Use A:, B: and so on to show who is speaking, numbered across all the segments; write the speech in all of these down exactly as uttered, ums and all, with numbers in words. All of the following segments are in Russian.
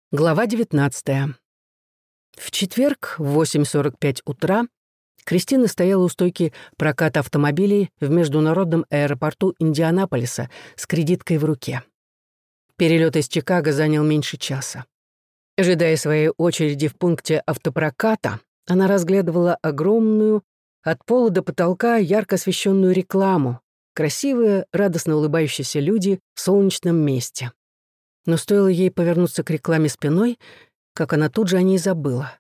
A: Глава девятнадцатая. В четверг в восемь сорок пять утра Кристина стояла у стойки проката автомобилей в международном аэропорту Индианаполиса с кредиткой в руке. Перелет из Чикаго занял меньше часа. Ожидая своей очереди в пункте автопроката, она разглядывала огромную, от пола до потолка ярко освещенную рекламу, красивые, радостно улыбающиеся люди в солнечном месте. Но стоило ей повернуться к рекламе спиной, как она тут же о ней забыла.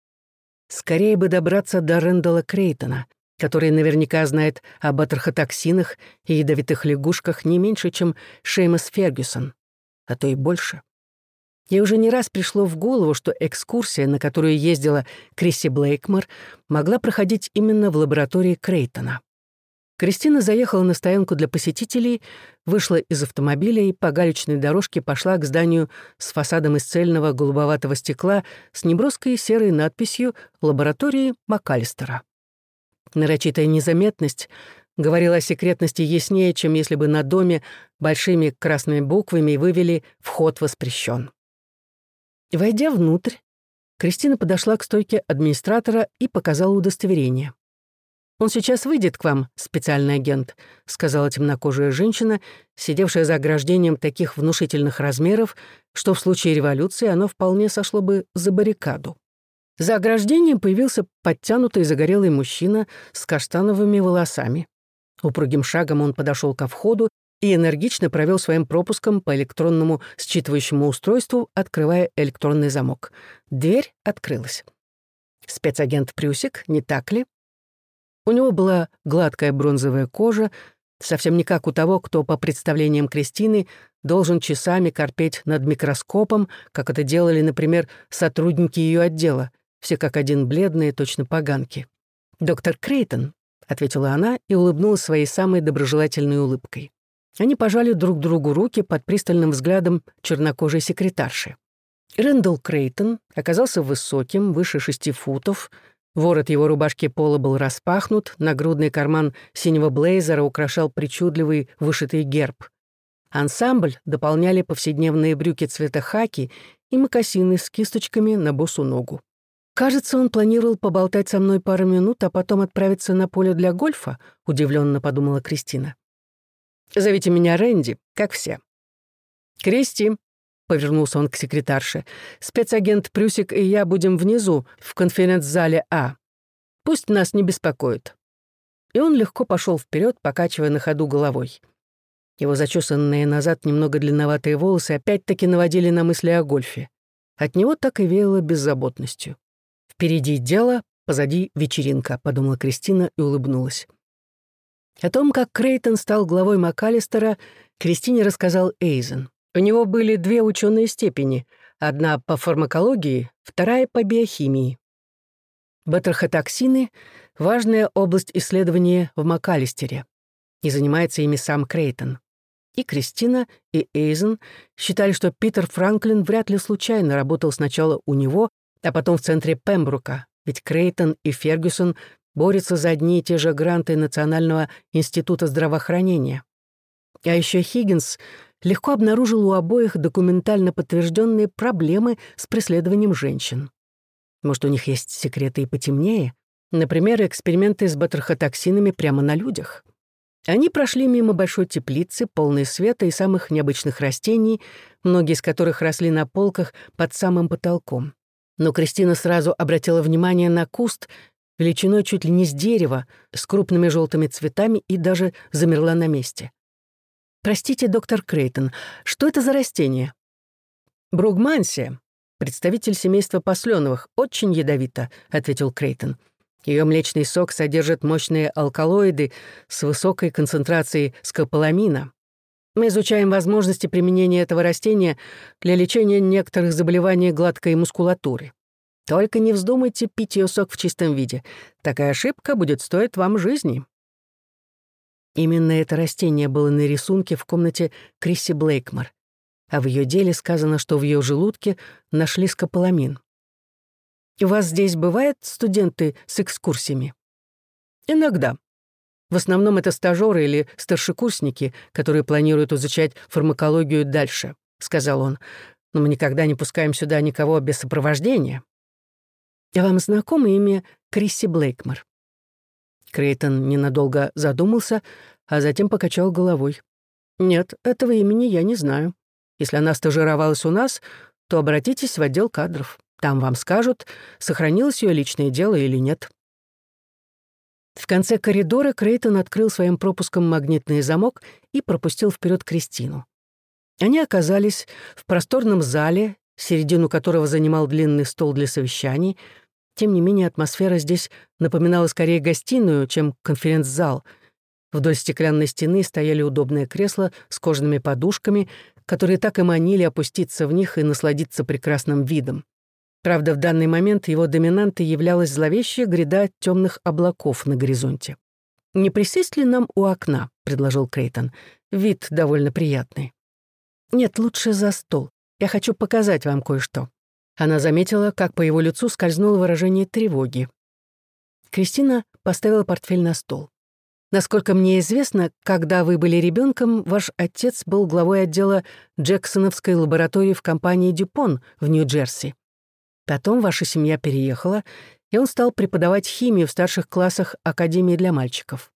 A: Скорее бы добраться до Рэндала Крейтона, который наверняка знает об атрохотоксинах и ядовитых лягушках не меньше, чем Шеймас Фергюсон, а то и больше. Ей уже не раз пришло в голову, что экскурсия, на которую ездила Крисси Блейкмор, могла проходить именно в лаборатории Крейтона. Кристина заехала на стоянку для посетителей, вышла из автомобиля и по галечной дорожке пошла к зданию с фасадом из цельного голубоватого стекла с неброской серой надписью «Лаборатории МакАлистера». Нарочитая незаметность говорила о секретности яснее, чем если бы на доме большими красными буквами вывели «Вход воспрещен». Войдя внутрь, Кристина подошла к стойке администратора и показала удостоверение. «Он сейчас выйдет к вам, специальный агент», — сказала темнокожая женщина, сидевшая за ограждением таких внушительных размеров, что в случае революции оно вполне сошло бы за баррикаду. За ограждением появился подтянутый загорелый мужчина с каштановыми волосами. Упругим шагом он подошел ко входу и энергично провел своим пропуском по электронному считывающему устройству, открывая электронный замок. Дверь открылась. «Спецагент Прюсик, не так ли?» У него была гладкая бронзовая кожа, совсем не как у того, кто, по представлениям Кристины, должен часами корпеть над микроскопом, как это делали, например, сотрудники ее отдела, все как один бледные, точно поганки. «Доктор Крейтон», — ответила она и улыбнулась своей самой доброжелательной улыбкой. Они пожали друг другу руки под пристальным взглядом чернокожей секретарши. Рэндалл Крейтон оказался высоким, выше шести футов. Ворот его рубашки пола был распахнут, нагрудный карман синего блейзера украшал причудливый вышитый герб. Ансамбль дополняли повседневные брюки цвета хаки и мокасины с кисточками на босу ногу. «Кажется, он планировал поболтать со мной пару минут, а потом отправиться на поле для гольфа», — удивленно подумала Кристина. «Зовите меня Рэнди, как все». «Кристи», — повернулся он к секретарше, «спецагент Прюсик и я будем внизу, в конференц-зале А. Пусть нас не беспокоит». И он легко пошел вперед, покачивая на ходу головой. Его зачесанные назад немного длинноватые волосы опять-таки наводили на мысли о гольфе. От него так и веяло беззаботностью. «Впереди дело, позади вечеринка», — подумала Кристина и улыбнулась. О том, как Крейтон стал главой МакАлистера, Кристине рассказал Эйзен. У него были две ученые степени, одна по фармакологии, вторая по биохимии. Батрахотоксины — важная область исследования в МакАлистере, и занимается ими сам Крейтон. И Кристина, и Эйзен считали, что Питер Франклин вряд ли случайно работал сначала у него, а потом в центре Пембрука, ведь Крейтон и Фергюсон борются за одни и те же гранты Национального института здравоохранения. А еще Хиггинс легко обнаружил у обоих документально подтвержденные проблемы с преследованием женщин. Может, у них есть секреты и потемнее? Например, эксперименты с батрахотоксинами прямо на людях. Они прошли мимо большой теплицы, полной света и самых необычных растений, многие из которых росли на полках под самым потолком. Но Кристина сразу обратила внимание на куст величиной чуть ли не с дерева, с крупными желтыми цветами, и даже замерла на месте. «Простите, доктор Крейтон, что это за растение?» «Бругмансия, представитель семейства посленовых, очень ядовита», — ответил Крейтон. Ее млечный сок содержит мощные алкалоиды с высокой концентрацией скополамина. Мы изучаем возможности применения этого растения для лечения некоторых заболеваний гладкой мускулатуры. Только не вздумайте пить ее сок в чистом виде. Такая ошибка будет стоить вам жизни». Именно это растение было на рисунке в комнате Крисси Блейкмор, а в ее деле сказано, что в ее желудке нашли скополамин. «У вас здесь бывают студенты с экскурсиями?» «Иногда. В основном это стажеры или старшекурсники, которые планируют изучать фармакологию дальше», — сказал он. но мы никогда не пускаем сюда никого без сопровождения. Вам знакомо имя Крисси Блейкмор?» Крейтон ненадолго задумался, а затем покачал головой. «Нет, этого имени я не знаю. Если она стажировалась у нас, то обратитесь в отдел кадров. Там вам скажут, сохранилось ее личное дело или нет». В конце коридора Крейтон открыл своим пропуском магнитный замок и пропустил вперед Кристину. Они оказались в просторном зале, середину которого занимал длинный стол для совещаний. Тем не менее, атмосфера здесь напоминала скорее гостиную, чем конференц-зал. Вдоль стеклянной стены стояли удобные кресла с кожаными подушками, которые так и манили опуститься в них и насладиться прекрасным видом. Правда, в данный момент его доминантой являлась зловещая гряда темных облаков на горизонте. «Не присесть ли нам у окна?» — предложил Крейтон. «Вид довольно приятный». «Нет, лучше за стол. Я хочу показать вам кое-что». Она заметила, как по его лицу скользнуло выражение тревоги. Кристина поставила портфель на стол. «Насколько мне известно, когда вы были ребенком, ваш отец был главой отдела Джексоновской лаборатории в компании «Дюпон» в Нью-Джерси. Потом ваша семья переехала, и он стал преподавать химию в старших классах Академии для мальчиков».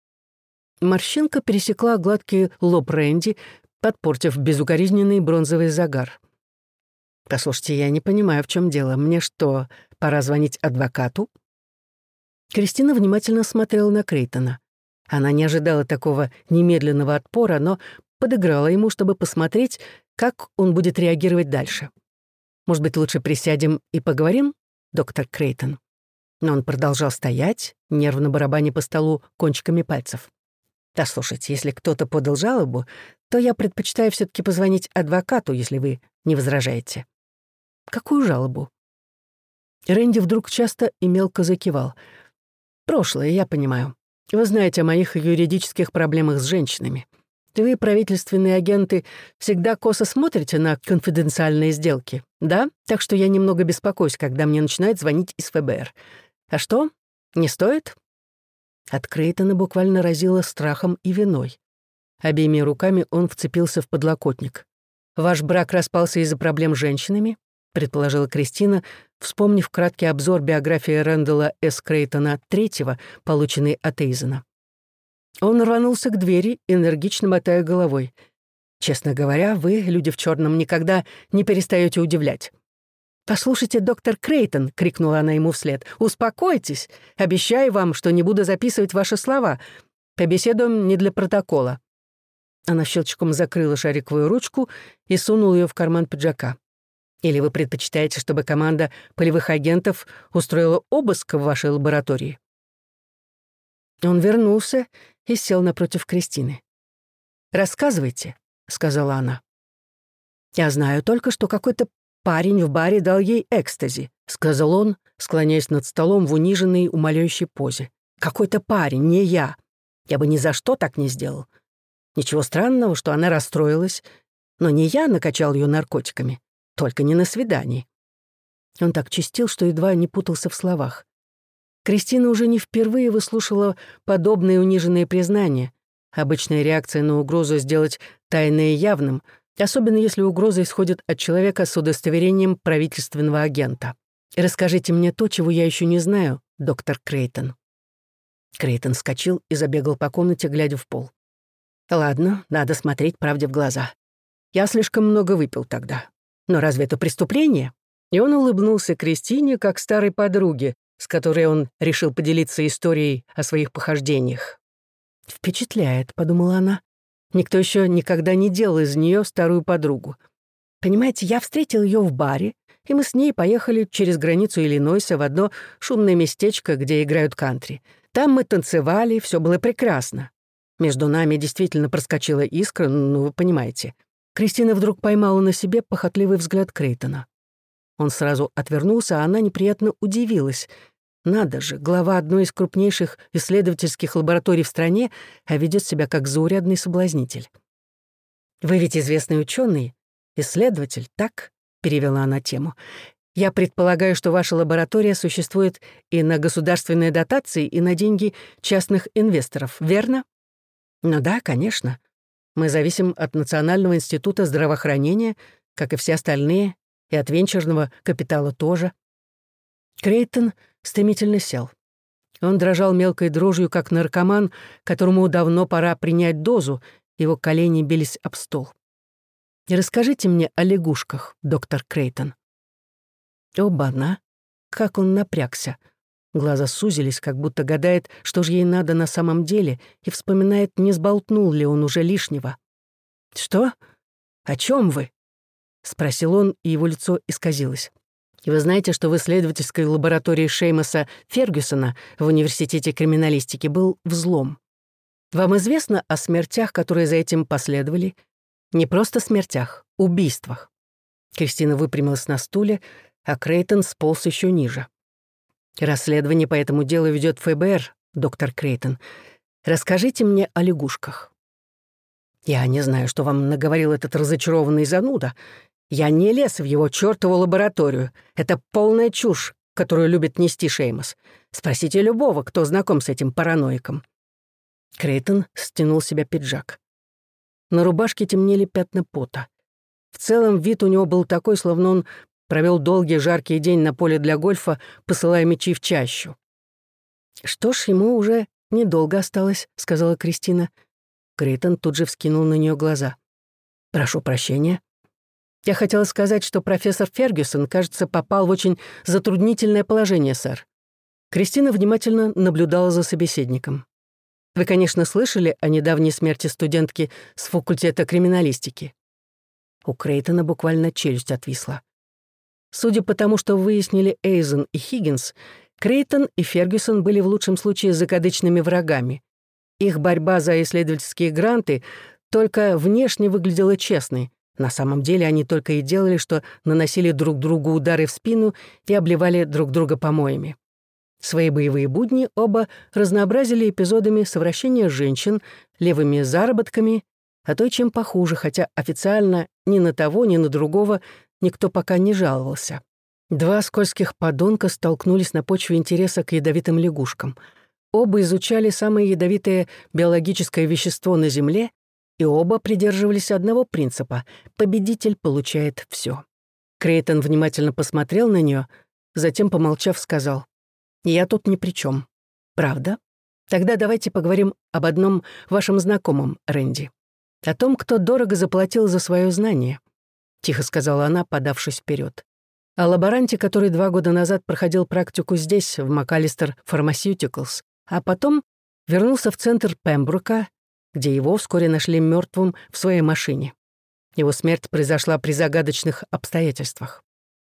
A: Морщинка пересекла гладкий лоб Рэнди, подпортив безукоризненный бронзовый загар. «Послушайте, я не понимаю, в чем дело. Мне что, пора звонить адвокату?» Кристина внимательно смотрела на Крейтона. Она не ожидала такого немедленного отпора, но подыграла ему, чтобы посмотреть, как он будет реагировать дальше. «Может быть, лучше присядем и поговорим, доктор Крейтон?» Но он продолжал стоять, нервно барабаня по столу кончиками пальцев. «Да, слушайте, если кто-то подал жалобу, то я предпочитаю все-таки позвонить адвокату, если вы не возражаете». «Какую жалобу?» Рэнди вдруг часто и мелко закивал. «Прошлое, я понимаю. Вы знаете о моих юридических проблемах с женщинами. Вы, правительственные агенты, всегда косо смотрите на конфиденциальные сделки, да? Так что я немного беспокоюсь, когда мне начинают звонить из эф бэ эр. А что? Не стоит?» От Крейтона буквально разило страхом и виной. Обеими руками он вцепился в подлокотник. «Ваш брак распался из-за проблем с женщинами?» — предположила Кристина, вспомнив краткий обзор биографии Рэндалла С. Крейтона третьего, полученный от Эйзена. Он рванулся к двери, энергично мотая головой. «Честно говоря, вы, люди в черном, никогда не перестаете удивлять». «Послушайте, доктор Крейтон!» — крикнула она ему вслед. «Успокойтесь! Обещаю вам, что не буду записывать ваши слова. Побеседуем не для протокола». Она щелчком закрыла шариковую ручку и сунула ее в карман пиджака. «Или вы предпочитаете, чтобы команда полевых агентов устроила обыск в вашей лаборатории?» Он вернулся и сел напротив Кристины. «Рассказывайте», — сказала она. «Я знаю только, что какой-то парень в баре дал ей экстази», — сказал он, склоняясь над столом в униженной, умоляющей позе. «Какой-то парень, не я. Я бы ни за что так не сделал. Ничего странного, что она расстроилась, но не я накачал ее наркотиками, только не на свидании». Он так чистил, что едва не путался в словах. Кристина уже не впервые выслушала подобные униженные признания. Обычная реакция на угрозу сделать тайное явным, особенно если угроза исходит от человека с удостоверением правительственного агента. «Расскажите мне то, чего я еще не знаю, доктор Крейтон». Крейтон вскочил и забегал по комнате, глядя в пол. «Ладно, надо смотреть правде в глаза. Я слишком много выпил тогда. Но разве это преступление?» И он улыбнулся Кристине, как старой подруге, с которой он решил поделиться историей о своих похождениях. «Впечатляет», — подумала она. Никто еще никогда не делал из нее старую подругу. «Понимаете, я встретил ее в баре, и мы с ней поехали через границу Иллинойса в одно шумное местечко, где играют кантри. Там мы танцевали, все было прекрасно. Между нами действительно проскочила искра, ну, вы понимаете». Кристина вдруг поймала на себе похотливый взгляд Крейтона. Он сразу отвернулся, а она неприятно удивилась. Надо же, глава одной из крупнейших исследовательских лабораторий в стране, а ведет себя как заурядный соблазнитель. «Вы ведь известный ученый, исследователь, так?» — перевела она тему. «Я предполагаю, что ваша лаборатория существует и на государственные дотации, и на деньги частных инвесторов, верно?» «Ну да, конечно. Мы зависим от Национального института здравоохранения, как и все остальные, и от венчурного капитала тоже. Крейтон стремительно сел. Он дрожал мелкой дрожью, как наркоман, которому давно пора принять дозу, его колени бились об стол. «Расскажите мне о лягушках, доктор Крейтон». Оба-на! Как он напрягся. Глаза сузились, как будто гадает, что же ей надо на самом деле, и вспоминает, не сболтнул ли он уже лишнего. «Что? О чем вы?» — спросил он, и его лицо исказилось. «И вы знаете, что в исследовательской лаборатории Шеймоса Фергюсона в Университете криминалистики был взлом. Вам известно о смертях, которые за этим последовали? Не просто смертях, убийствах». Кристина выпрямилась на стуле, а Крейтон сполз еще ниже. «Расследование по этому делу ведет ФБР, доктор Крейтон. Расскажите мне о лягушках». «Я не знаю, что вам наговорил этот разочарованный зануда. Я не лез в его чертову лабораторию. Это полная чушь, которую любит нести Шеймос. Спросите любого, кто знаком с этим параноиком». Крейтон стянул с себя пиджак. На рубашке темнели пятна пота. В целом вид у него был такой, словно он провел долгий жаркий день на поле для гольфа, посылая мячи в чащу. «Что ж, ему уже недолго осталось», — сказала Кристина. Крейтон тут же вскинул на нее глаза. «Прошу прощения. Я хотела сказать, что профессор Фергюсон, кажется, попал в очень затруднительное положение, сэр». Кристина внимательно наблюдала за собеседником. «Вы, конечно, слышали о недавней смерти студентки с факультета криминалистики?» У Крейтона буквально челюсть отвисла. Судя по тому, что выяснили Эйзен и Хиггинс, Крейтон и Фергюсон были в лучшем случае закадычными врагами. Их борьба за исследовательские гранты только внешне выглядела честной. На самом деле они только и делали, что наносили друг другу удары в спину и обливали друг друга помоями. Свои боевые будни оба разнообразили эпизодами совращения женщин, левыми заработками, а то и чем похуже, хотя официально ни на того, ни на другого никто пока не жаловался. Два скользких подонка столкнулись на почве интереса к ядовитым лягушкам. Оба изучали самое ядовитое биологическое вещество на Земле, и оба придерживались одного принципа — победитель получает все. Крейтон внимательно посмотрел на нее, затем, помолчав, сказал: «Я тут ни при чем. Правда? Тогда давайте поговорим об одном вашем знакомом, Рэнди. О том, кто дорого заплатил за свое знание», — тихо сказала она, подавшись вперед. «О лаборанте, который два года назад проходил практику здесь, в МакАлистер Pharmaceuticals, а потом вернулся в центр Пембрука, где его вскоре нашли мертвым в своей машине. Его смерть произошла при загадочных обстоятельствах.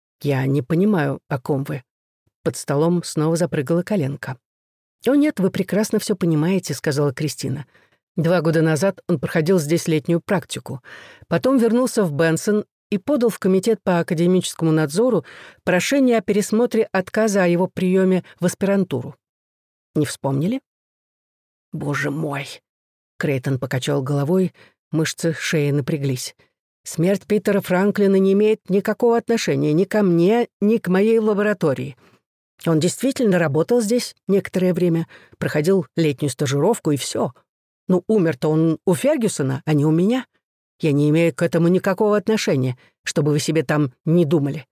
A: Я не понимаю, о ком вы». Под столом снова запрыгала коленка. «О нет, вы прекрасно все понимаете», — сказала Кристина. «Два года назад он проходил здесь летнюю практику. Потом вернулся в Бенсон и подал в комитет по академическому надзору прошение о пересмотре отказа о его приеме в аспирантуру. Не вспомнили?» «Боже мой!» — Крейтон покачал головой, мышцы шеи напряглись. «Смерть Питера Франклина не имеет никакого отношения ни ко мне, ни к моей лаборатории. Он действительно работал здесь некоторое время, проходил летнюю стажировку и все. Ну, умер-то он у Фергюсона, а не у меня. Я не имею к этому никакого отношения, чтобы вы себе там не думали».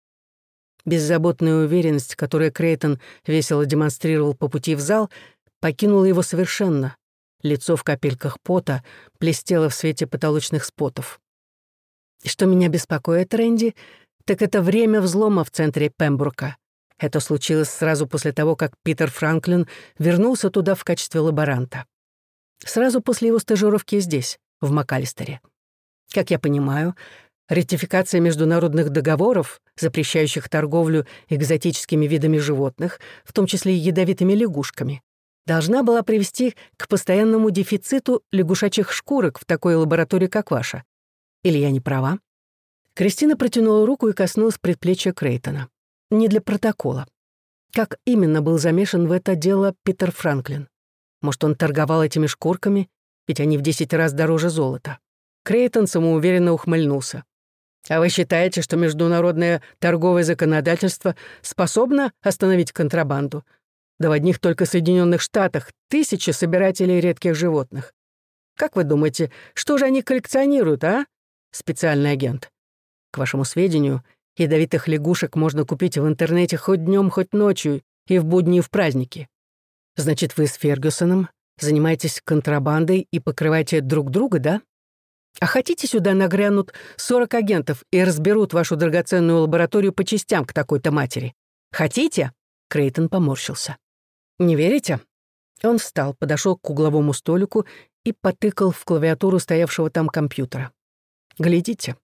A: Беззаботная уверенность, которую Крейтон весело демонстрировал по пути в зал, покинула его совершенно. Лицо в капельках пота блестело в свете потолочных спотов. «Что меня беспокоит, Рэнди, так это время взлома в центре Пембрука. Это случилось сразу после того, как Питер Франклин вернулся туда в качестве лаборанта. Сразу после его стажировки здесь, в МакАлистере. Как я понимаю, ратификация международных договоров, запрещающих торговлю экзотическими видами животных, в том числе и ядовитыми лягушками, должна была привести к постоянному дефициту лягушачьих шкурок в такой лаборатории, как ваша. Или я не права?» Кристина протянула руку и коснулась предплечья Крейтона. «Не для протокола. Как именно был замешан в это дело Питер Франклин? Может, он торговал этими шкурками, ведь они в десять раз дороже золота?» Крейтон самоуверенно ухмыльнулся. «А вы считаете, что международное торговое законодательство способно остановить контрабанду? Да в одних только Соединенных Штатах тысячи собирателей редких животных. Как вы думаете, что же они коллекционируют, а, специальный агент? К вашему сведению, ядовитых лягушек можно купить в интернете хоть днем, хоть ночью, и в будни, и в праздники. Значит, вы с Фергюсоном занимаетесь контрабандой и покрываете друг друга, да? А хотите, сюда нагрянут сорок агентов и разберут вашу драгоценную лабораторию по частям к такой-то матери? Хотите?» Крейтон поморщился. «Не верите?» Он встал, подошел к угловому столику и потыкал в клавиатуру стоявшего там компьютера. «Глядите».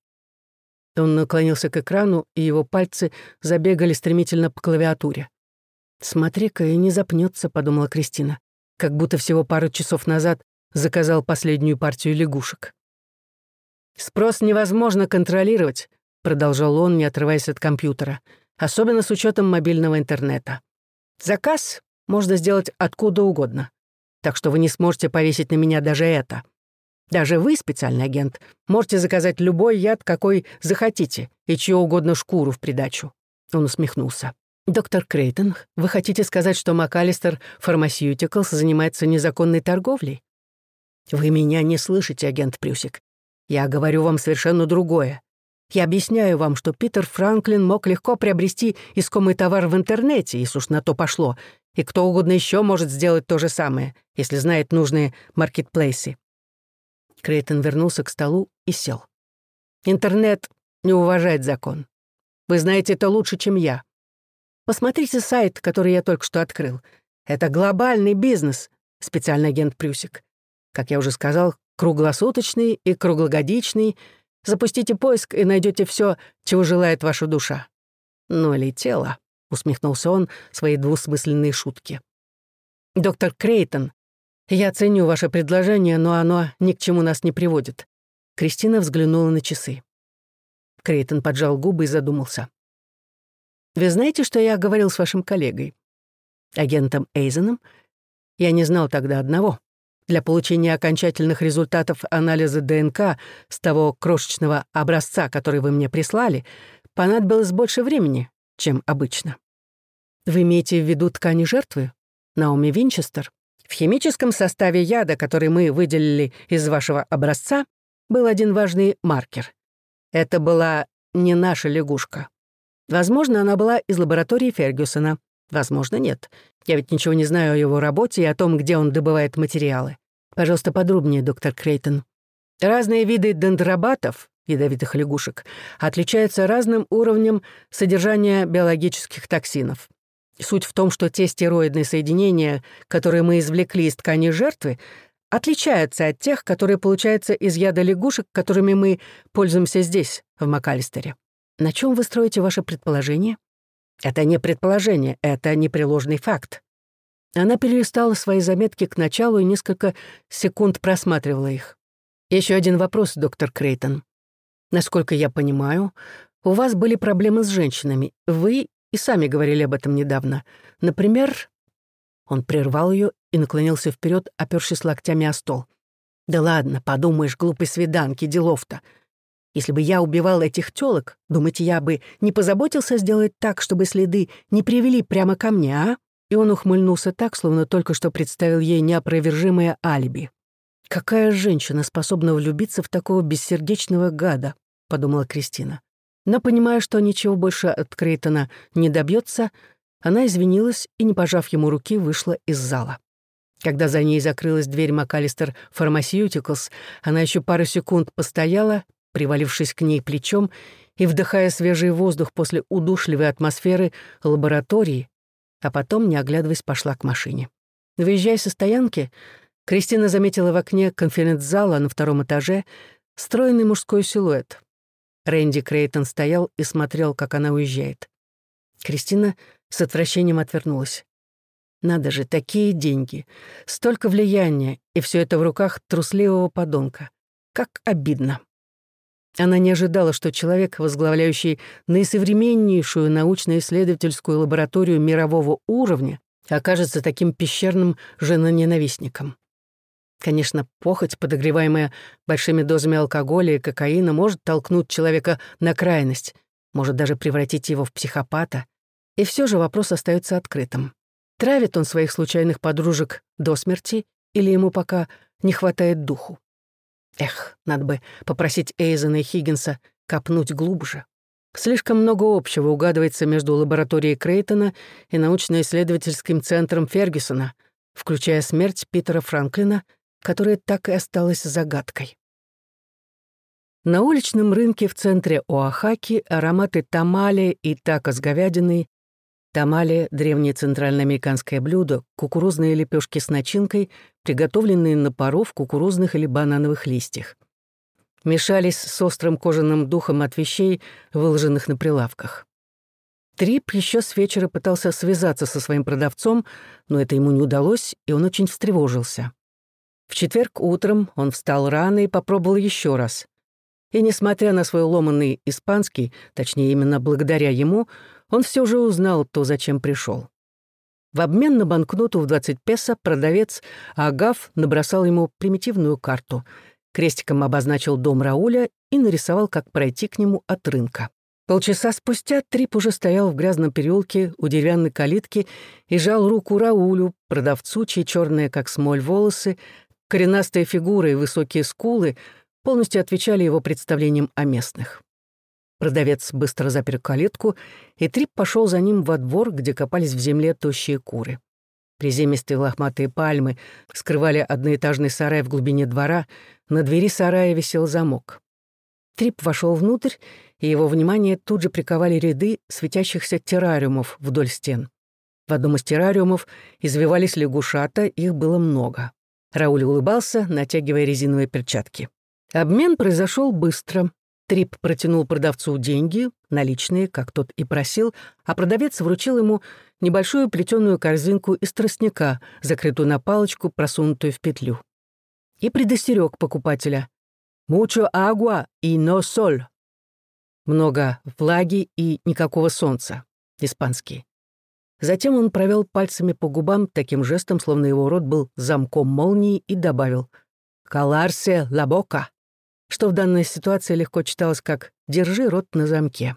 A: Он наклонился к экрану, и его пальцы забегали стремительно по клавиатуре. «Смотри-ка, и не запнется», — подумала Кристина, как будто всего пару часов назад заказал последнюю партию лягушек. «Спрос невозможно контролировать», — продолжал он, не отрываясь от компьютера, особенно с учетом мобильного интернета. «Заказ можно сделать откуда угодно, так что вы не сможете повесить на меня даже это. Даже вы, специальный агент, можете заказать любой яд, какой захотите, и чью угодно шкуру в придачу». Он усмехнулся. «Доктор Крейтон, вы хотите сказать, что МакАлистер Pharmaceuticals занимается незаконной торговлей?» «Вы меня не слышите, агент Прюсик. Я говорю вам совершенно другое. Я объясняю вам, что Питер Франклин мог легко приобрести искомый товар в интернете, если уж на то пошло, и кто угодно еще может сделать то же самое, если знает нужные маркетплейсы». Крейтон вернулся к столу и сел. «Интернет не уважает закон. Вы знаете это лучше, чем я. Посмотрите сайт, который я только что открыл. Это глобальный бизнес, специальный агент Прюсик. Как я уже сказал, круглосуточный и круглогодичный. Запустите поиск и найдете все, чего желает ваша душа. Ну или тело», — усмехнулся он своей двусмысленной шутки. «Доктор Крейтон, я ценю ваше предложение, но оно ни к чему нас не приводит». Кристина взглянула на часы. Крейтон поджал губы и задумался. «Вы знаете, что я говорил с вашим коллегой, агентом Эйзеном? Я не знал тогда одного. Для получения окончательных результатов анализа ДНК с того крошечного образца, который вы мне прислали, понадобилось больше времени, чем обычно». «Вы имеете в виду ткани жертвы? Наоми Винчестер? В химическом составе яда, который мы выделили из вашего образца, был один важный маркер. Это была не наша лягушка. Возможно, она была из лаборатории Фергюсона. Возможно, нет. Я ведь ничего не знаю о его работе и о том, где он добывает материалы. Пожалуйста, подробнее, доктор Крейтон. Разные виды дендробатов, ядовитых лягушек, отличаются разным уровнем содержания биологических токсинов. Суть в том, что те стероидные соединения, которые мы извлекли из ткани жертвы, отличаются от тех, которые получаются из яда лягушек, которыми мы пользуемся здесь, в МакАлистере. На чем вы строите ваше предположение? Это не предположение, это непреложный факт. Она перелистала свои заметки к началу и несколько секунд просматривала их. Еще один вопрос, доктор Крейтон. Насколько я понимаю, у вас были проблемы с женщинами. Вы и сами говорили об этом недавно. Например...» Он прервал ее и наклонился вперед, опершись локтями о стол. «Да ладно, подумаешь, глупой свиданки, делов-то. Если бы я убивал этих тёлок, думаете, я бы не позаботился сделать так, чтобы следы не привели прямо ко мне, а?» И он ухмыльнулся так, словно только что представил ей неопровержимое алиби. «Какая женщина способна влюбиться в такого бессердечного гада?» — подумала Кристина. Но, понимая, что ничего больше от Крейтона не добьется, она извинилась и, не пожав ему руки, вышла из зала. Когда за ней закрылась дверь МакАлистер Pharmaceuticals, она еще пару секунд постояла, привалившись к ней плечом и вдыхая свежий воздух после удушливой атмосферы лаборатории, а потом, не оглядываясь, пошла к машине. Выезжая со стоянки, Кристина заметила в окне конференц-зала на втором этаже стройный мужской силуэт. Рэнди Крейтон стоял и смотрел, как она уезжает. Кристина с отвращением отвернулась. Надо же, такие деньги, столько влияния, и все это в руках трусливого подонка. Как обидно. Она не ожидала, что человек, возглавляющий наисовременнейшую научно-исследовательскую лабораторию мирового уровня, окажется таким пещерным женоненавистником. Конечно, похоть, подогреваемая большими дозами алкоголя и кокаина, может толкнуть человека на крайность, может даже превратить его в психопата. И все же вопрос остается открытым. Травит он своих случайных подружек до смерти или ему пока не хватает духу? Эх, надо бы попросить Эйзена и Хиггинса копнуть глубже. Слишком много общего угадывается между лабораторией Крейтона и научно-исследовательским центром Фергюсона, включая смерть Питера Франклина, которая так и осталась загадкой. На уличном рынке в центре Оахаки ароматы тамале и тако с говядиной. Тамале — древнее центральноамериканское блюдо, кукурузные лепешки с начинкой, приготовленные на пару в кукурузных или банановых листьях. Мешались с острым кожаным духом от вещей, выложенных на прилавках. Трип еще с вечера пытался связаться со своим продавцом, но это ему не удалось, и он очень встревожился. В четверг утром он встал рано и попробовал еще раз. И, несмотря на свой ломанный испанский, точнее, именно благодаря ему, он все же узнал то, зачем пришел. В обмен на банкноту в двадцать песо продавец Агав набросал ему примитивную карту, крестиком обозначил дом Рауля и нарисовал, как пройти к нему от рынка. Полчаса спустя Трип уже стоял в грязном переулке у деревянной калитки и жал руку Раулю, продавцу, чьи черные, как смоль, волосы, коренастая фигура и высокие скулы полностью отвечали его представлениям о местных. Продавец быстро запер калитку, и Трип пошел за ним во двор, где копались в земле тощие куры. Приземистые лохматые пальмы скрывали одноэтажный сарай в глубине двора, на двери сарая висел замок. Трип вошел внутрь, и его внимание тут же приковали ряды светящихся террариумов вдоль стен. В одном из террариумов извивались лягушата, их было много. Рауль улыбался, натягивая резиновые перчатки. Обмен произошел быстро. Трип протянул продавцу деньги, наличные, как тот и просил, а продавец вручил ему небольшую плетеную корзинку из тростника, закрытую на палочку, просунутую в петлю. И предостерег покупателя. «Mucho agua y no sol». Много влаги и никакого солнца. Испанский. Затем он провел пальцами по губам таким жестом, словно его рот был замком молнии, и добавил «Calarse la boca», что в данной ситуации легко читалось как «держи рот на замке».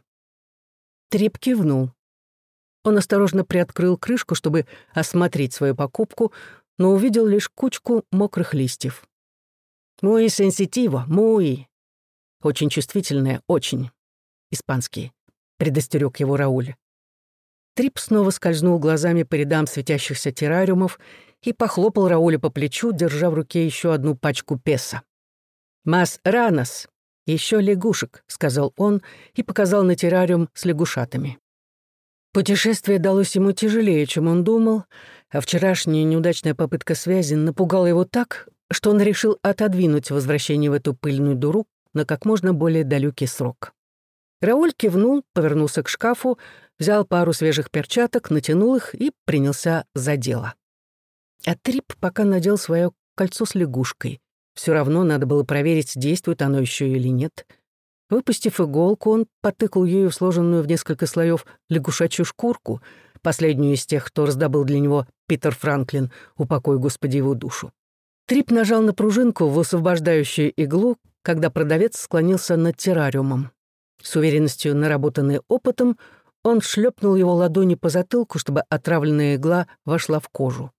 A: Трип кивнул. Он осторожно приоткрыл крышку, чтобы осмотреть свою покупку, но увидел лишь кучку мокрых листьев. «Muy sensitivo, muy». «Очень чувствительное, очень». Испанский. Предостерег его Рауль. Трип снова скользнул глазами по рядам светящихся террариумов и похлопал Рауля по плечу, держа в руке еще одну пачку песо. «Мас ранос», еще лягушек», — сказал он и показал на террариум с лягушатами. Путешествие далось ему тяжелее, чем он думал, а вчерашняя неудачная попытка связи напугала его так, что он решил отодвинуть возвращение в эту пыльную дуру на как можно более далекий срок. Рауль кивнул, повернулся к шкафу, взял пару свежих перчаток, натянул их и принялся за дело. А Трип пока надел свое кольцо с лягушкой. Все равно надо было проверить, действует оно еще или нет. Выпустив иголку, он потыкал ею в сложенную в несколько слоев лягушачью шкурку, последнюю из тех, кто раздобыл для него Питер Франклин, упокой Господи его душу. Трип нажал на пружинку, высвобождающую иглу, когда продавец склонился над террариумом. С уверенностью, наработанной опытом, он шлепнул его ладони по затылку, чтобы отравленная игла вошла в кожу.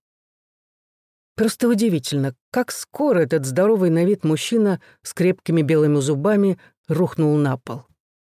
A: Просто удивительно, как скоро этот здоровый на вид мужчина с крепкими белыми зубами рухнул на пол.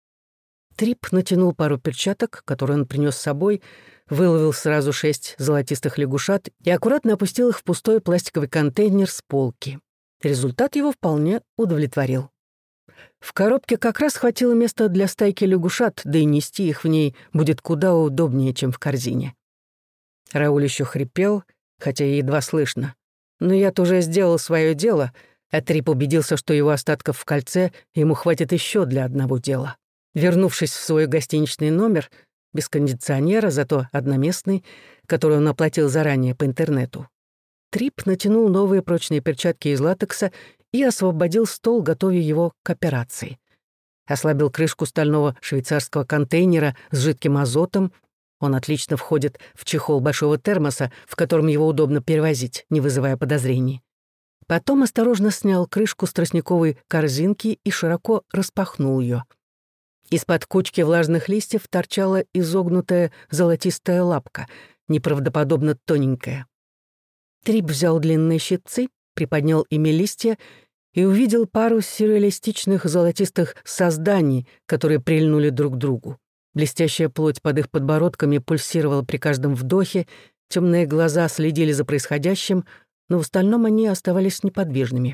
A: Трип натянул пару перчаток, которые он принес с собой, выловил сразу шесть золотистых лягушат и аккуратно опустил их в пустой пластиковый контейнер с полки. Результат его вполне удовлетворил. В коробке как раз хватило места для стайки лягушат, да и нести их в ней будет куда удобнее, чем в корзине. Рауль еще хрипел, хотя и едва слышно. Но я-то уже сделал свое дело, а Трип убедился, что его остатков в кольце ему хватит еще для одного дела. Вернувшись в свой гостиничный номер, без кондиционера, зато одноместный, который он оплатил заранее по интернету, Трип натянул новые прочные перчатки из латекса и освободил стол, готовя его к операции. Ослабил крышку стального швейцарского контейнера с жидким азотом. Он отлично входит в чехол большого термоса, в котором его удобно перевозить, не вызывая подозрений. Потом осторожно снял крышку с тростниковой корзинки и широко распахнул ее. Из-под кучки влажных листьев торчала изогнутая золотистая лапка, неправдоподобно тоненькая. Трип взял длинные щипцы, приподнял ими листья и увидел пару сюрреалистичных золотистых созданий, которые прильнули друг к другу. Блестящая плоть под их подбородками пульсировала при каждом вдохе, темные глаза следили за происходящим, но в остальном они оставались неподвижными.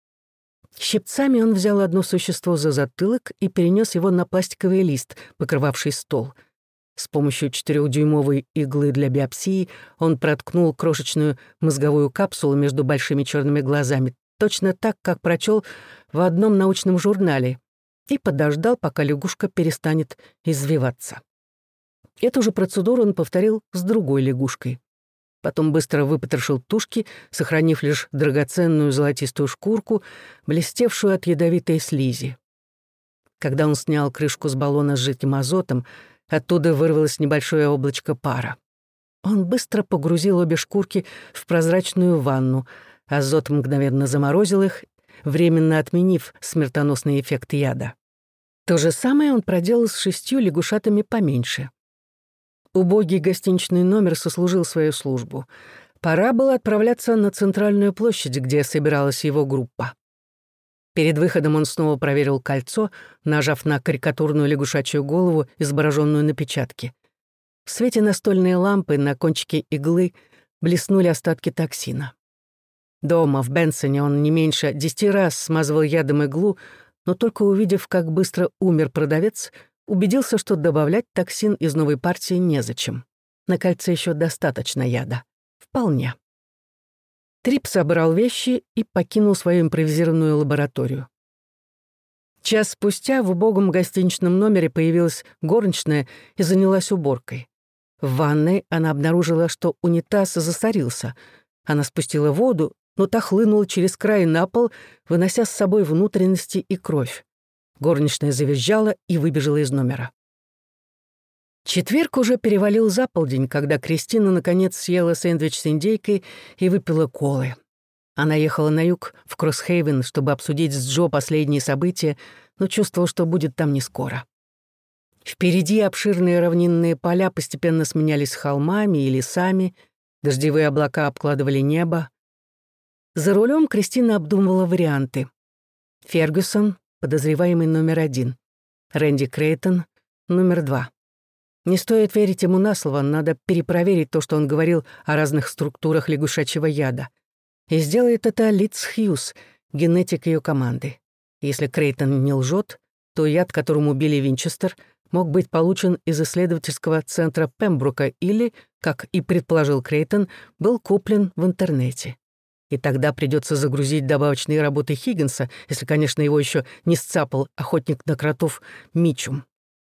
A: Щипцами он взял одно существо за затылок и перенес его на пластиковый лист, покрывавший стол. С помощью четырехдюймовой иглы для биопсии он проткнул крошечную мозговую капсулу между большими черными глазами, точно так, как прочел в одном научном журнале, и подождал, пока лягушка перестанет извиваться. Эту же процедуру он повторил с другой лягушкой. Потом быстро выпотрошил тушки, сохранив лишь драгоценную золотистую шкурку, блестевшую от ядовитой слизи. Когда он снял крышку с баллона с жидким азотом, оттуда вырвалось небольшое облачко пара. Он быстро погрузил обе шкурки в прозрачную ванну. Азот мгновенно заморозил их, временно отменив смертоносный эффект яда. То же самое он проделал с шестью лягушатами поменьше. Убогий гостиничный номер сослужил свою службу. Пора было отправляться на центральную площадь, где собиралась его группа. Перед выходом он снова проверил кольцо, нажав на карикатурную лягушачью голову, изображенную на печатке. В свете настольной лампы на кончике иглы блеснули остатки токсина. Дома, в Бенсоне, он не меньше десяти раз смазывал ядом иглу, но только увидев, как быстро умер продавец, убедился, что добавлять токсин из новой партии незачем. На кольце еще достаточно яда. Вполне. Трип собрал вещи и покинул свою импровизированную лабораторию. Час спустя в убогом гостиничном номере появилась горничная и занялась уборкой. В ванной она обнаружила, что унитаз засорился. Она спустила воду, но та хлынула через край на пол, вынося с собой внутренности и кровь. Горничная завизжала и выбежала из номера. Четверг уже перевалил за полдень, когда Кристина наконец съела сэндвич с индейкой и выпила колы. Она ехала на юг, в Кроссхейвен, чтобы обсудить с Джо последние события, но чувствовала, что будет там не скоро. Впереди обширные равнинные поля постепенно сменялись холмами и лесами, дождевые облака обкладывали небо. За рулем Кристина обдумывала варианты. Фергюсон — подозреваемый номер один. Рэнди Крейтон — номер два. Не стоит верить ему на слово, надо перепроверить то, что он говорил о разных структурах лягушачьего яда. И сделает это Лиц Хьюз, генетик ее команды. Если Крейтон не лжет, то яд, которым убили Винчестер, мог быть получен из исследовательского центра Пембрука или, как и предположил Крейтон, был куплен в интернете. И тогда придется загрузить добавочные работы Хиггинса, если, конечно, его еще не сцапал охотник на кротов Мичум.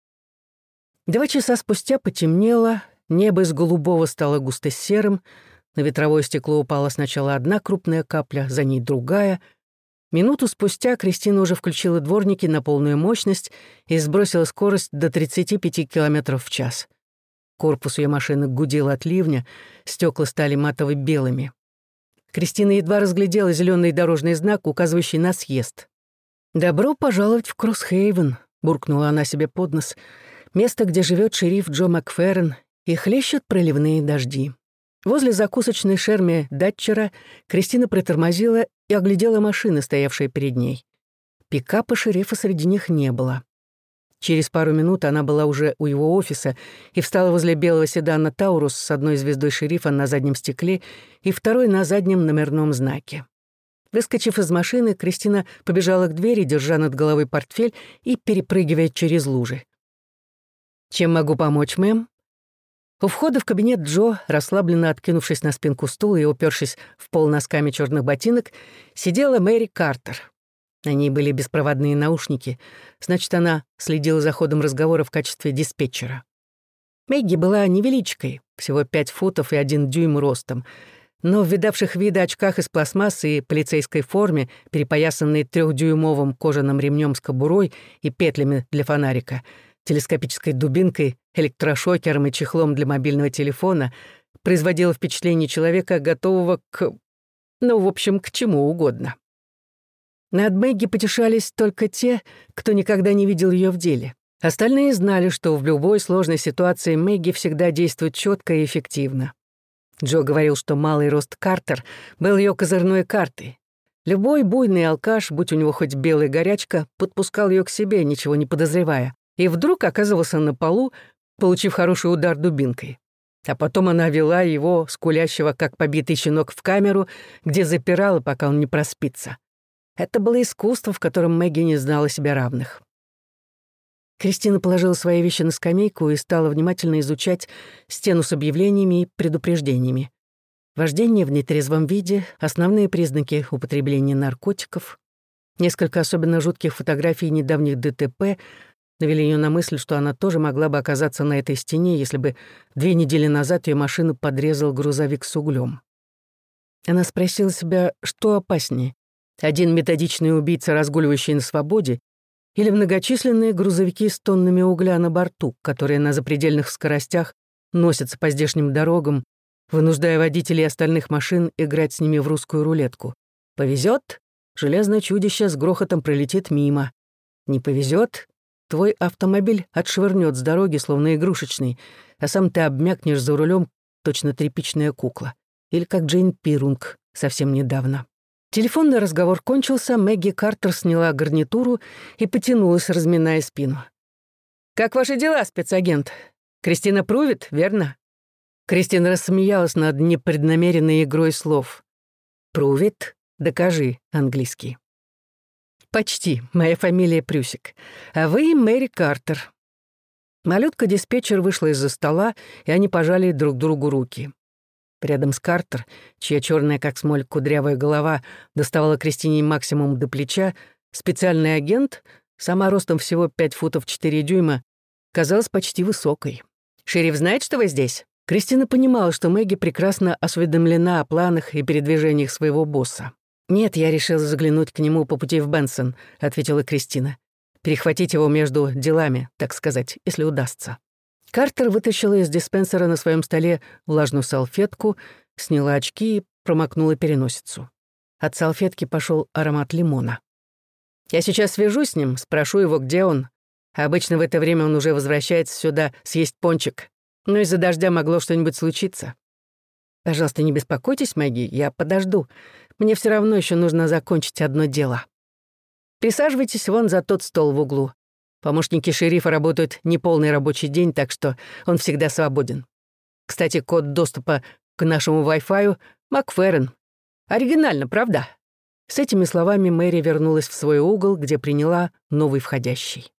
A: Два часа спустя потемнело, небо из голубого стало густо серым, на ветровое стекло упала сначала одна крупная капля, за ней другая. Минуту спустя Кристина уже включила дворники на полную мощность и сбросила скорость до тридцати пяти километров в час. Корпус ее машины гудел от ливня, стекла стали матово-белыми. Кристина едва разглядела зеленый дорожный знак, указывающий на съезд. «Добро пожаловать в Кроссхейвен», — буркнула она себе под нос, место, где живет шериф Джо Макферрин, и хлещут проливные дожди. Возле закусочной шерми Датчера Кристина притормозила и оглядела машины, стоявшие перед ней. Пикапа шерифа среди них не было. Через пару минут она была уже у его офиса и встала возле белого седана «Таурус» с одной звездой шерифа на заднем стекле и второй на заднем номерном знаке. Выскочив из машины, Кристина побежала к двери, держа над головой портфель и перепрыгивая через лужи. «Чем могу помочь, мэм?» У входа в кабинет Джо, расслабленно откинувшись на спинку стула и упершись в пол носками черных ботинок, сидела Мэри Картер. На ней были беспроводные наушники, значит, она следила за ходом разговора в качестве диспетчера. Мэгги была невеличкой, всего пять футов и один дюйм ростом, но в видавших вида очках из пластмассы и полицейской форме, перепоясанной трехдюймовым кожаным ремнем с кобурой и петлями для фонарика, телескопической дубинкой, электрошокером и чехлом для мобильного телефона, производила впечатление человека, готового к... ну, в общем, к чему угодно. Над Мэгги потешались только те, кто никогда не видел ее в деле. Остальные знали, что в любой сложной ситуации Мэгги всегда действует четко и эффективно. Джо говорил, что малый рост Картер был ее козырной картой. Любой буйный алкаш, будь у него хоть белая горячка, подпускал ее к себе, ничего не подозревая, и вдруг оказывался на полу, получив хороший удар дубинкой. А потом она вела его, скулящего, как побитый щенок, в камеру, где запирала, пока он не проспится. Это было искусство, в котором Мэгги не знала себе равных. Кристина положила свои вещи на скамейку и стала внимательно изучать стену с объявлениями и предупреждениями. Вождение в нетрезвом виде, основные признаки употребления наркотиков, несколько особенно жутких фотографий недавних ДТП навели ее на мысль, что она тоже могла бы оказаться на этой стене, если бы две недели назад ее машину подрезал грузовик с углем. Она спросила себя, что опаснее: один методичный убийца, разгуливающий на свободе, или многочисленные грузовики с тоннами угля на борту, которые на запредельных скоростях носятся по здешним дорогам, вынуждая водителей остальных машин играть с ними в русскую рулетку. Повезет, железное чудище с грохотом пролетит мимо. Не повезет, твой автомобиль отшвырнет с дороги, словно игрушечный, а сам ты обмякнешь за рулем, точно тряпичная кукла. Или как Джейн Пирунг совсем недавно. Телефонный разговор кончился, Мэгги Картер сняла гарнитуру и потянулась, разминая спину. «Как ваши дела, спецагент? Кристина Прувит, верно?» Кристина рассмеялась над непреднамеренной игрой слов. «Прувит? Докажи, английский». «Почти. Моя фамилия Прюсик. А вы Мэри Картер». Малютка-диспетчер вышла из-за стола, и они пожали друг другу руки. Рядом с Картер, чья черная как смоль кудрявая голова доставала Кристине максимум до плеча, специальный агент, сама ростом всего пять футов четыре дюйма, казалась почти высокой. «Шериф знает, что вы здесь?» Кристина понимала, что Мэгги прекрасно осведомлена о планах и передвижениях своего босса. «Нет, я решила заглянуть к нему по пути в Бенсон», — ответила Кристина. «Перехватить его между делами, так сказать, если удастся». Картер вытащила из диспенсера на своем столе влажную салфетку, сняла очки и промокнула переносицу. От салфетки пошел аромат лимона. «Я сейчас свяжусь с ним, спрошу его, где он. Обычно в это время он уже возвращается сюда съесть пончик. Но из-за дождя могло что-нибудь случиться. Пожалуйста, не беспокойтесь, Мэгги, я подожду. Мне все равно еще нужно закончить одно дело. Присаживайтесь вон за тот стол в углу. Помощники шерифа работают неполный рабочий день, так что он всегда свободен. Кстати, код доступа к нашему Wi-Fi — Макферрин. Оригинально, правда?» С этими словами Мэри вернулась в свой угол, где приняла новый входящий.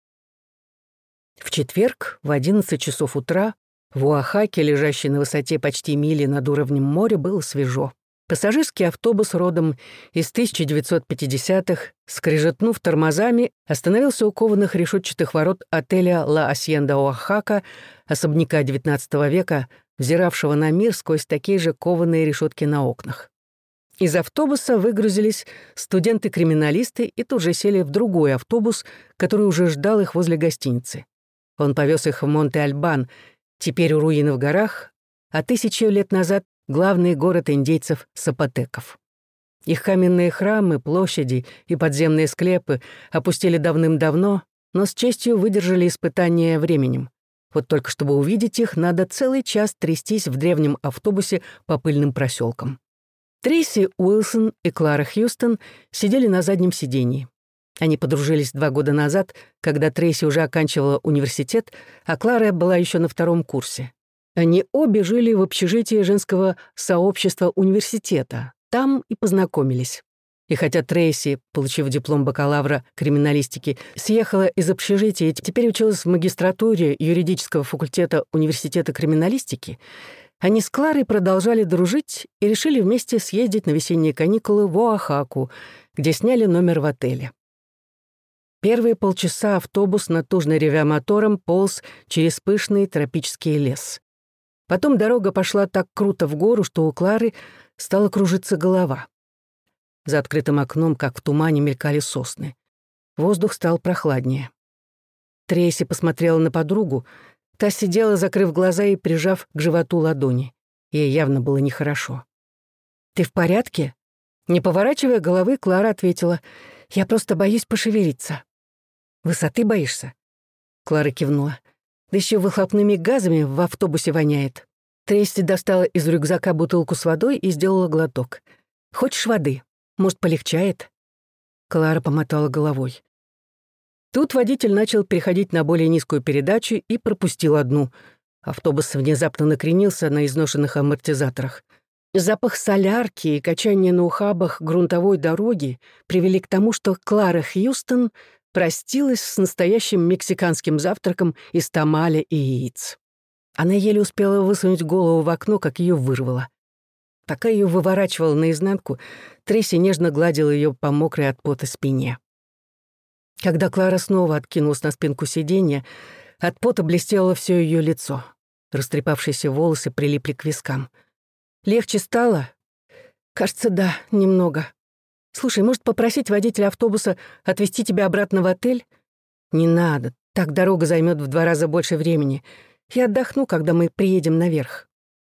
A: В четверг в одиннадцать часов утра в Оахаке, лежащей на высоте почти мили над уровнем моря, было свежо. Пассажирский автобус родом из тысяча девятьсот пятидесятых, скрежетнув тормозами, остановился у кованых решетчатых ворот отеля «Ла Асьенда Оахака», особняка девятнадцатого века, взиравшего на мир сквозь такие же кованые решетки на окнах. Из автобуса выгрузились студенты-криминалисты и тут же сели в другой автобус, который уже ждал их возле гостиницы. Он повез их в Монте-Альбан, теперь у руины в горах, а тысячу лет назад главный город индейцев Сапотеков. Их каменные храмы, площади и подземные склепы опустили давным-давно, но с честью выдержали испытания временем. Вот только чтобы увидеть их, надо целый час трястись в древнем автобусе по пыльным проселкам. Трейси Уилсон и Клара Хьюстон сидели на заднем сиденье. Они подружились два года назад, когда Трейси уже оканчивала университет, а Клара была еще на втором курсе. Они обе жили в общежитии женского сообщества университета. Там и познакомились. И хотя Трейси, получив диплом бакалавра криминалистики, съехала из общежития и теперь училась в магистратуре юридического факультета университета криминалистики, они с Кларой продолжали дружить и решили вместе съездить на весенние каникулы в Оахаку, где сняли номер в отеле. Первые полчаса автобус, натужно ревя мотором, полз через пышный тропический лес. Потом дорога пошла так круто в гору, что у Клары стала кружиться голова. За открытым окном, как в тумане, мелькали сосны. Воздух стал прохладнее. Трейси посмотрела на подругу. Та сидела, закрыв глаза и прижав к животу ладони. Ей явно было нехорошо. «Ты в порядке?» Не поворачивая головы, Клара ответила: «Я просто боюсь пошевелиться». «Высоты боишься?» Клара кивнула. «Да еще выхлопными газами в автобусе воняет». Трейси достала из рюкзака бутылку с водой и сделала глоток. «Хочешь воды?» Может, полегчает?» Клара помотала головой. Тут водитель начал переходить на более низкую передачу и пропустил одну. Автобус внезапно накренился на изношенных амортизаторах. Запах солярки и качание на ухабах грунтовой дороги привели к тому, что Клара Хьюстон простилась с настоящим мексиканским завтраком из тамаля и яиц. Она еле успела высунуть голову в окно, как ее вырвало. Пока ее выворачивало наизнанку, Трейси нежно гладила ее по мокрой от пота спине. Когда Клара снова откинулась на спинку сиденья, от пота блестело все ее лицо. Растрепавшиеся волосы прилипли к вискам. «Легче стало?» «Кажется, да, немного. Слушай, может, попросить водителя автобуса отвезти тебя обратно в отель?» «Не надо, так дорога займет в два раза больше времени. Я отдохну, когда мы приедем наверх».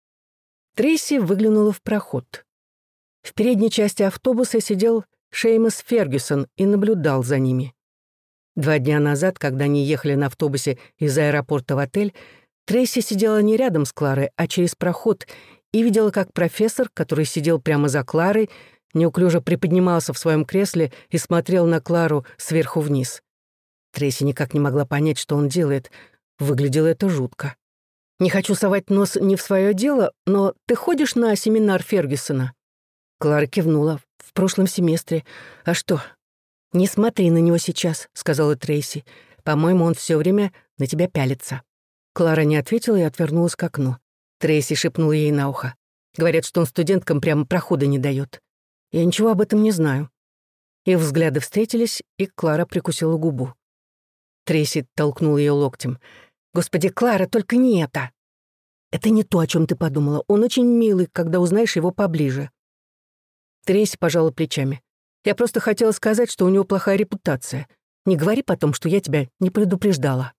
A: Трейси выглянула в проход. В передней части автобуса сидел Шеймас Фергюсон и наблюдал за ними. Два дня назад, когда они ехали на автобусе из аэропорта в отель, Трейси сидела не рядом с Кларой, а через проход и видела, как профессор, который сидел прямо за Кларой, неуклюже приподнимался в своем кресле и смотрел на Клару сверху вниз. Трейси никак не могла понять, что он делает. Выглядело это жутко. «Не хочу совать нос не в свое дело, но ты ходишь на семинар Фергюсона?» Клара кивнула. «В прошлом семестре. А что?» «Не смотри на него сейчас», — сказала Трейси. «По-моему, он все время на тебя пялится». Клара не ответила и отвернулась к окну. Трейси шепнула ей на ухо. «Говорят, что он студенткам прямо прохода не дает. Я ничего об этом не знаю». Их взгляды встретились, и Клара прикусила губу. Трейси толкнула ее локтем. «Господи, Клара, только не это!» «Это не то, о чем ты подумала. Он очень милый, когда узнаешь его поближе». Трейси пожала плечами. «Я просто хотела сказать, что у него плохая репутация. Не говори потом, что я тебя не предупреждала».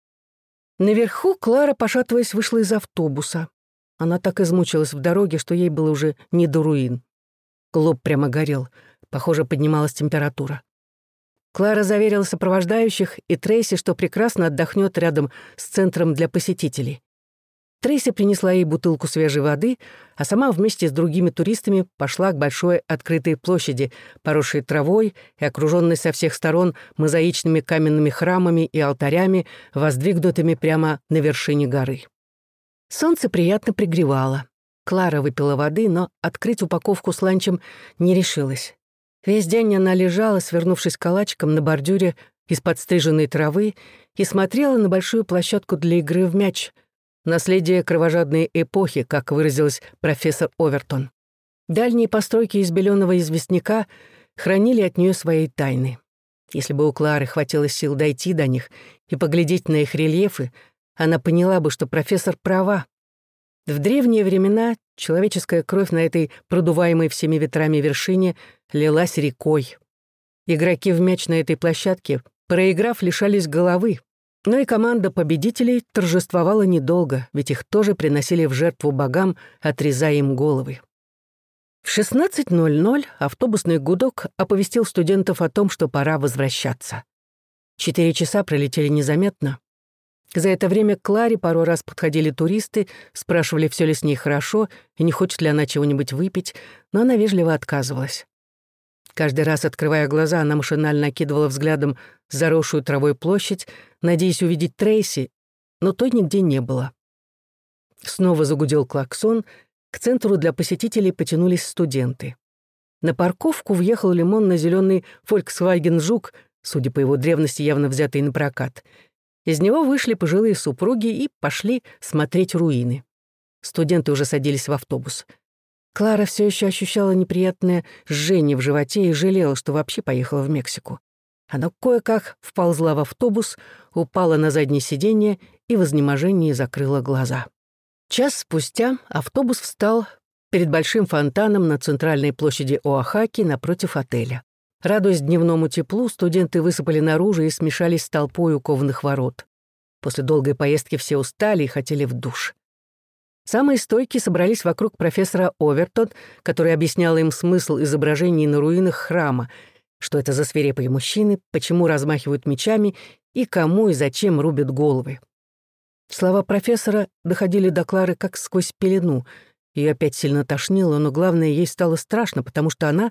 A: Наверху Клара, пошатываясь, вышла из автобуса. Она так измучилась в дороге, что ей было уже не до руин. Лоб прямо горел. Похоже, поднималась температура. Клара заверила сопровождающих и Трейси, что прекрасно отдохнет рядом с центром для посетителей. Трейси принесла ей бутылку свежей воды, а сама вместе с другими туристами пошла к большой открытой площади, поросшей травой и окруженной со всех сторон мозаичными каменными храмами и алтарями, воздвигнутыми прямо на вершине горы. Солнце приятно пригревало. Клара выпила воды, но открыть упаковку с ланчем не решилась. Весь день она лежала, свернувшись калачиком на бордюре из подстриженной травы, и смотрела на большую площадку для игры в мяч — наследие кровожадной эпохи, как выразилась профессор Овертон. Дальние постройки из беленого известняка хранили от нее свои тайны. Если бы у Клары хватило сил дойти до них и поглядеть на их рельефы, она поняла бы, что профессор права. В древние времена человеческая кровь на этой продуваемой всеми ветрами вершине лилась рекой. Игроки в мяч на этой площадке, проиграв, лишались головы. Но и команда победителей торжествовала недолго, ведь их тоже приносили в жертву богам, отрезая им головы. В шестнадцать ноль ноль автобусный гудок оповестил студентов о том, что пора возвращаться. Четыре часа пролетели незаметно. За это время к Кларе пару раз подходили туристы, спрашивали, все ли с ней хорошо и не хочет ли она чего-нибудь выпить, но она вежливо отказывалась. Каждый раз, открывая глаза, она машинально окидывала взглядом заросшую травой площадь, надеясь увидеть Трейси, но той нигде не было. Снова загудел клаксон, к центру для посетителей потянулись студенты. На парковку въехал лимонно-зеленый Volkswagen Жук, судя по его древности, явно взятый на прокат. Из него вышли пожилые супруги и пошли смотреть руины. Студенты уже садились в автобус. Клара все еще ощущала неприятное жжение в животе и жалела, что вообще поехала в Мексику. Она кое-как вползла в автобус, упала на заднее сиденье и в изнеможении закрыла глаза. Час спустя автобус встал перед большим фонтаном на центральной площади Оахаки напротив отеля. Радуясь дневному теплу, студенты высыпали наружу и смешались с толпой у кованых ворот. После долгой поездки все устали и хотели в душ. Самые стойкие собрались вокруг профессора Овертон, который объяснял им смысл изображений на руинах храма, что это за свирепые мужчины, почему размахивают мечами и кому и зачем рубят головы. Слова профессора доходили до Клары как сквозь пелену. Ее опять сильно тошнило, но главное, ей стало страшно, потому что она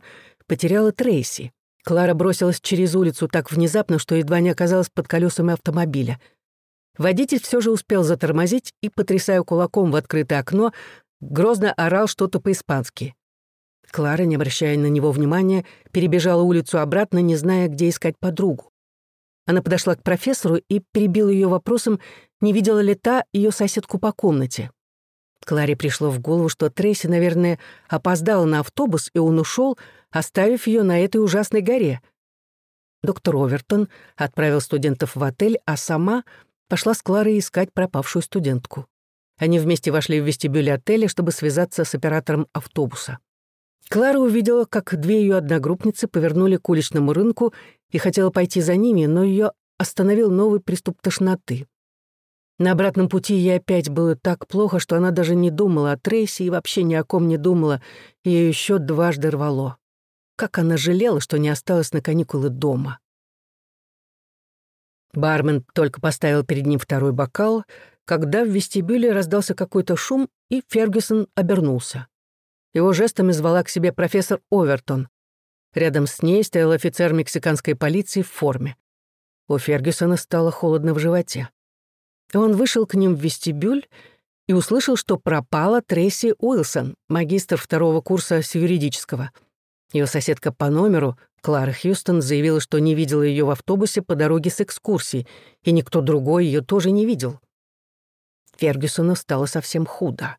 A: потеряла Трейси. Клара бросилась через улицу так внезапно, что едва не оказалась под колесами автомобиля. Водитель все же успел затормозить и, потрясая кулаком в открытое окно, грозно орал что-то по-испански. Клара, не обращая на него внимания, перебежала улицу обратно, не зная, где искать подругу. Она подошла к профессору и перебила ее вопросом, не видела ли та ее соседку по комнате. Кларе пришло в голову, что Трейси, наверное, опоздала на автобус, и он ушел, оставив ее на этой ужасной горе. Доктор Овертон отправил студентов в отель, а сама пошла с Кларой искать пропавшую студентку. Они вместе вошли в вестибюль отеля, чтобы связаться с оператором автобуса. Клара увидела, как две ее одногруппницы повернули к уличному рынку и хотела пойти за ними, но ее остановил новый приступ тошноты. На обратном пути ей опять было так плохо, что она даже не думала о Трейси и вообще ни о ком не думала, ее еще дважды рвало. Как она жалела, что не осталась на каникулы дома. Бармен только поставил перед ним второй бокал, когда в вестибюле раздался какой-то шум, и Фергюсон обернулся. Его жестами звала к себе профессор Овертон. Рядом с ней стоял офицер мексиканской полиции в форме. У Фергюсона стало холодно в животе. Он вышел к ним в вестибюль и услышал, что пропала Трейси Уилсон, магистр второго курса с юридического. Ее соседка по номеру, Клара Хьюстон, заявила, что не видела ее в автобусе по дороге с экскурсии, и никто другой ее тоже не видел. Фергюсону стало совсем худо.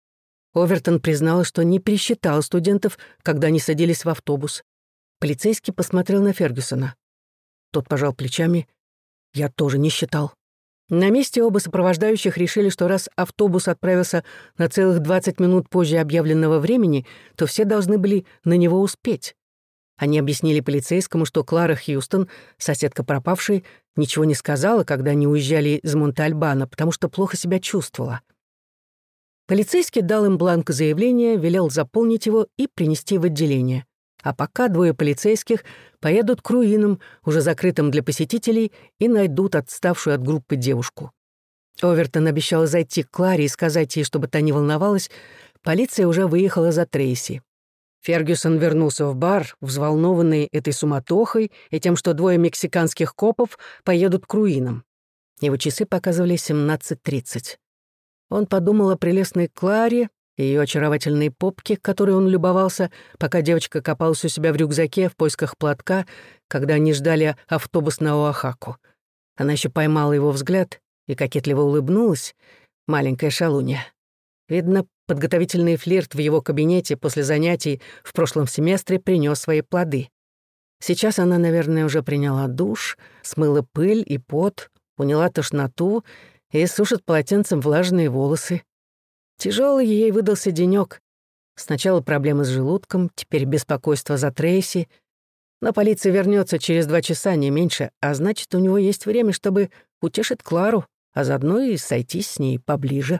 A: Овертон признала, что не пересчитала студентов, когда они садились в автобус. Полицейский посмотрел на Фергюсона. Тот пожал плечами. «Я тоже не считал». На месте оба сопровождающих решили, что раз автобус отправился на целых двадцать минут позже объявленного времени, то все должны были на него успеть. Они объяснили полицейскому, что Клара Хьюстон, соседка пропавшей, ничего не сказала, когда они уезжали из Монте-Альбано, потому что плохо себя чувствовала. Полицейский дал им бланк заявления, велел заполнить его и принести в отделение. А пока двое полицейских поедут к руинам, уже закрытым для посетителей, и найдут отставшую от группы девушку. Овертон обещал зайти к Кларе и сказать ей, чтобы та не волновалась. Полиция уже выехала за Трейси. Фергюсон вернулся в бар, взволнованный этой суматохой и тем, что двое мексиканских копов поедут к руинам. Его часы показывали семнадцать тридцать. Он подумал о прелестной Кларе и ее очаровательной попке, которой он любовался, пока девочка копалась у себя в рюкзаке в поисках платка, когда они ждали автобус на Оахаку. Она еще поймала его взгляд и кокетливо улыбнулась. Маленькая шалунья. Видно, подготовительный флирт в его кабинете после занятий в прошлом семестре принес свои плоды. Сейчас она, наверное, уже приняла душ, смыла пыль и пот, уняла тошноту и сушит полотенцем влажные волосы. Тяжелый ей выдался денёк. Сначала проблемы с желудком, теперь беспокойство за Трейси. Но полиция вернется через два часа, не меньше, а значит, у него есть время, чтобы утешить Клару, а заодно и сойтись с ней поближе.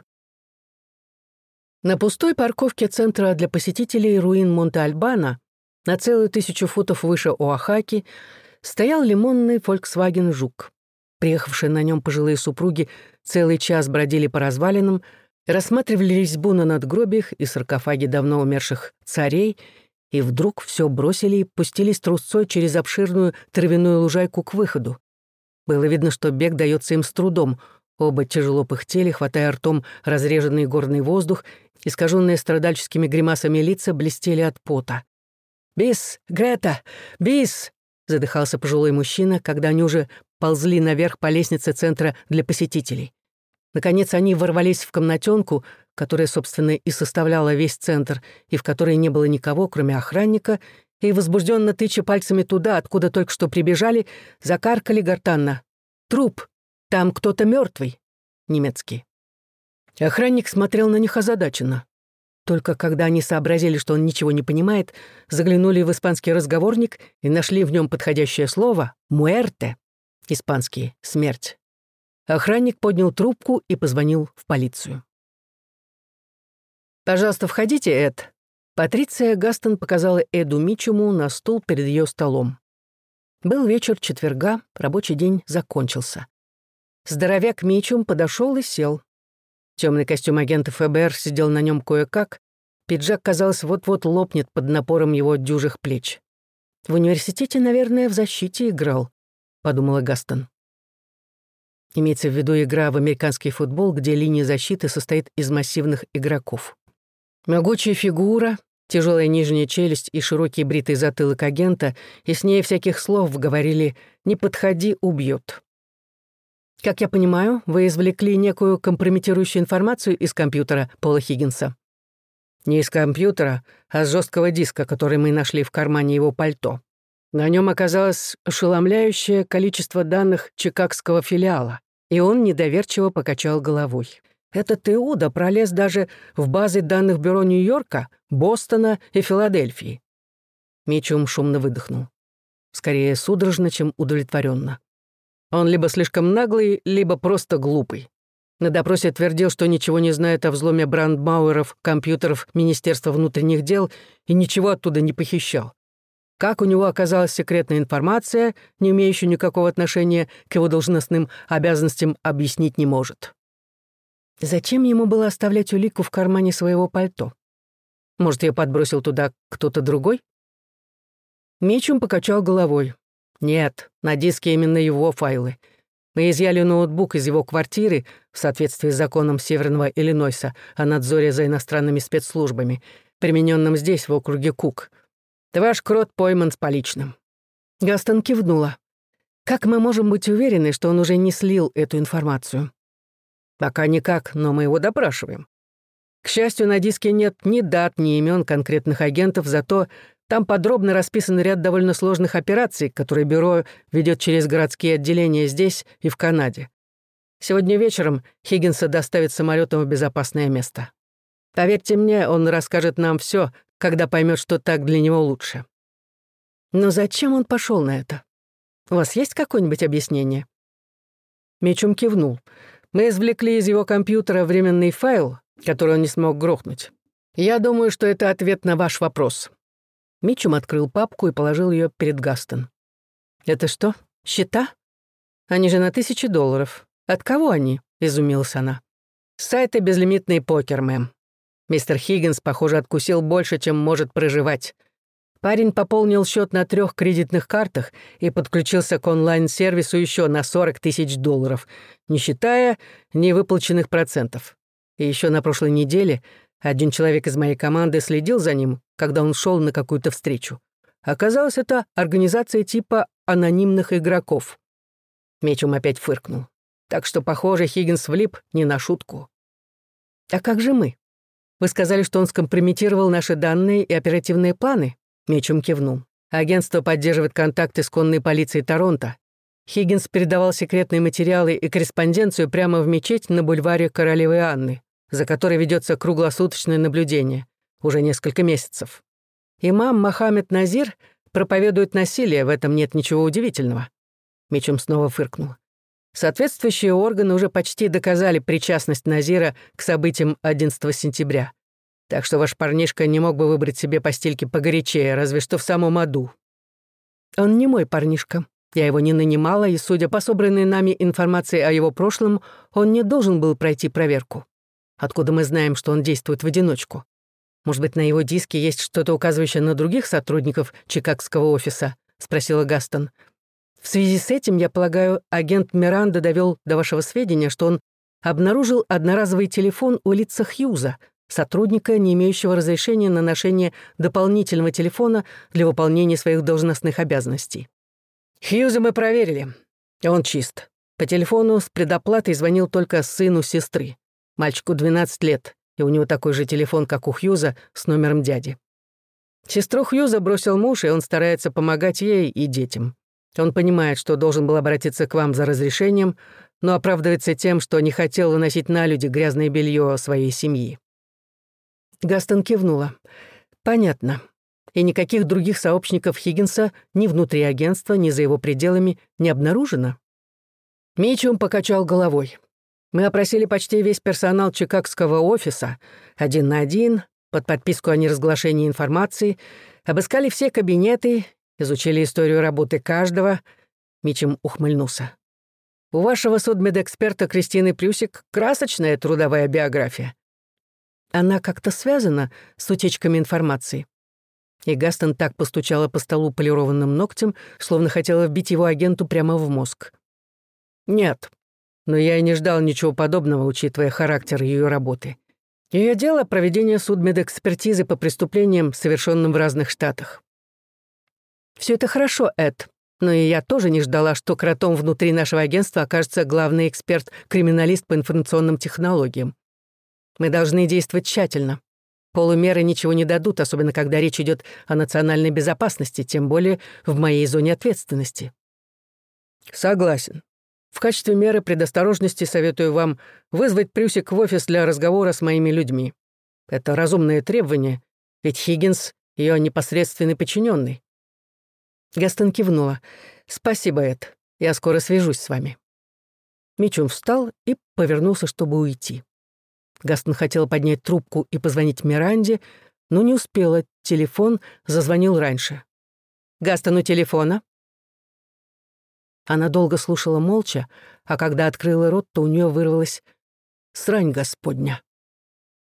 A: На пустой парковке центра для посетителей руин Монте-Альбано, на целую тысячу футов выше Оахаки, стоял лимонный Volkswagen Жук. Приехавшие на нем пожилые супруги целый час бродили по развалинам, рассматривали резьбу на надгробиях и саркофаги давно умерших царей, и вдруг все бросили и пустились трусцой через обширную травяную лужайку к выходу. Было видно, что бег дается им с трудом. Оба тяжело пыхтели, хватая ртом разреженный горный воздух, искаженные страдальческими гримасами лица блестели от пота. «Бис! Грета! Бис!» — задыхался пожилой мужчина, когда они уже ползли наверх по лестнице центра для посетителей. Наконец они ворвались в комнатенку, которая, собственно, и составляла весь центр, и в которой не было никого, кроме охранника, и, возбужденно тыча пальцами туда, откуда только что прибежали, закаркали гортанно. «Труп! Там кто-то мертвый!» Немецкий. Охранник смотрел на них озадаченно. Только когда они сообразили, что он ничего не понимает, заглянули в испанский разговорник и нашли в нем подходящее слово «муэрте» — испанский «смерть». Охранник поднял трубку и позвонил в полицию. «Пожалуйста, входите, Эд». Патриция Гастон показала Эду Мичему на стул перед ее столом. Был вечер четверга, рабочий день закончился. Здоровяк Мичум подошел и сел. Темный костюм агента ФБР сидел на нем кое-как, пиджак, казалось, вот-вот лопнет под напором его дюжих плеч. В университете, наверное, в защите играл, подумала Гастон. Имеется в виду игра в американский футбол, где линия защиты состоит из массивных игроков. Могучая фигура, тяжелая нижняя челюсть и широкий бритый затылок агента, и с ней всяких слов говорили «не подходи, убьет». Как я понимаю, вы извлекли некую компрометирующую информацию из компьютера Пола Хиггинса. Не из компьютера, а с жесткого диска, который мы нашли в кармане его пальто. На нем оказалось ошеломляющее количество данных чикагского филиала, и он недоверчиво покачал головой. Этот Иуда пролез даже в базы данных бюро Нью-Йорка, Бостона и Филадельфии. Митчум шумно выдохнул. Скорее судорожно, чем удовлетворенно. Он либо слишком наглый, либо просто глупый. На допросе твердил, что ничего не знает о взломе Брандмауэров компьютеров Министерства внутренних дел и ничего оттуда не похищал. Как у него оказалась секретная информация, не имеющая никакого отношения к его должностным обязанностям, объяснить не может. Зачем ему было оставлять улику в кармане своего пальто? Может, ее подбросил туда кто-то другой? Митчум покачал головой. Нет, на диске именно его файлы. Мы изъяли ноутбук из его квартиры в соответствии с законом Северного Иллинойса о надзоре за иностранными спецслужбами, примененным здесь, в округе Кук. Ваш крот пойман с поличным. Гастон кивнула. Как мы можем быть уверены, что он уже не слил эту информацию? Пока никак, но мы его допрашиваем. К счастью, на диске нет ни дат, ни имен конкретных агентов, зато там подробно расписан ряд довольно сложных операций, которые бюро ведет через городские отделения здесь и в Канаде. Сегодня вечером Хиггинса доставят самолетом в безопасное место. Поверьте мне, он расскажет нам все, когда поймет, что так для него лучше. Но зачем он пошел на это? У вас есть какое-нибудь объяснение? Митчум кивнул. Мы извлекли из его компьютера временный файл, который он не смог грохнуть. Я думаю, что это ответ на ваш вопрос. Митчум открыл папку и положил ее перед Гастон. «Это что, счета? Они же на тысячи долларов. От кого они?» — изумилась она. «С сайта «Безлимитный покер», мэм. Мистер Хиггинс, похоже, откусил больше, чем может проживать. Парень пополнил счет на трех кредитных картах и подключился к онлайн-сервису еще на сорок тысяч долларов, не считая невыплаченных процентов. И еще на прошлой неделе один человек из моей команды следил за ним, когда он шел на какую-то встречу. Оказалось, это организация типа анонимных игроков. Митчум опять фыркнул. Так что, похоже, Хиггинс влип не на шутку. «А как же мы? Вы сказали, что он скомпрометировал наши данные и оперативные планы?» Митчум кивнул. Агентство поддерживает контакты с конной полицией Торонто. Хиггинс передавал секретные материалы и корреспонденцию прямо в мечеть на бульваре Королевы Анны, за которой ведется круглосуточное наблюдение уже несколько месяцев. Имам Мохаммед Назир проповедует насилие, в этом нет ничего удивительного. Митчум снова фыркнул. Соответствующие органы уже почти доказали причастность Назира к событиям одиннадцатого сентября. Так что ваш парнишка не мог бы выбрать себе постельки погорячее, разве что в самом аду. Он не мой парнишка. Я его не нанимала, и, судя по собранной нами информации о его прошлом, он не должен был пройти проверку. Откуда мы знаем, что он действует в одиночку? Может быть, на его диске есть что-то, указывающее на других сотрудников чикагского офиса? Спросила Гастон. В связи с этим, я полагаю, агент Миранда довел до вашего сведения, что он обнаружил одноразовый телефон у лица Хьюза, сотрудника, не имеющего разрешения на ношение дополнительного телефона для выполнения своих должностных обязанностей. Хьюза мы проверили. Он чист. По телефону с предоплатой звонил только сыну сестры. Мальчику двенадцать лет, и у него такой же телефон, как у Хьюза, с номером дяди. Сестру Хьюза бросил муж, и он старается помогать ей и детям. Он понимает, что должен был обратиться к вам за разрешением, но оправдывается тем, что не хотел выносить на люди грязное белье своей семьи. Гастон кивнула. «Понятно. И никаких других сообщников Хиггинса ни внутри агентства, ни за его пределами не обнаружено?» Митчум покачал головой. «Мы опросили почти весь персонал чикагского офиса, один на один, под подписку о неразглашении информации, обыскали все кабинеты, изучили историю работы каждого». Митчум ухмыльнулся. «У вашего судмедэксперта Кристины Прюсик красочная трудовая биография. Она как-то связана с утечками информации?» И Гастон так постучала по столу полированным ногтем, словно хотела вбить его агенту прямо в мозг. «Нет, но я и не ждал ничего подобного, учитывая характер ее работы. Ее дело — проведение судмедэкспертизы по преступлениям, совершенным в разных штатах. Все это хорошо, Эд, но и я тоже не ждала, что кротом внутри нашего агентства окажется главный эксперт-криминалист по информационным технологиям. Мы должны действовать тщательно. Полумеры ничего не дадут, особенно когда речь идет о национальной безопасности, тем более в моей зоне ответственности». «Согласен. В качестве меры предосторожности советую вам вызвать Прюсик в офис для разговора с моими людьми. Это разумное требование, ведь Хиггинс — ее непосредственный подчиненный». Гастон кивнула. «Спасибо, Эд. Я скоро свяжусь с вами». Митчум встал и повернулся, чтобы уйти. Гастон хотела поднять трубку и позвонить Миранде, но не успела. Телефон зазвонил раньше. «Гастон у телефона». Она долго слушала молча, а когда открыла рот, то у нее вырвалось «Срань Господня».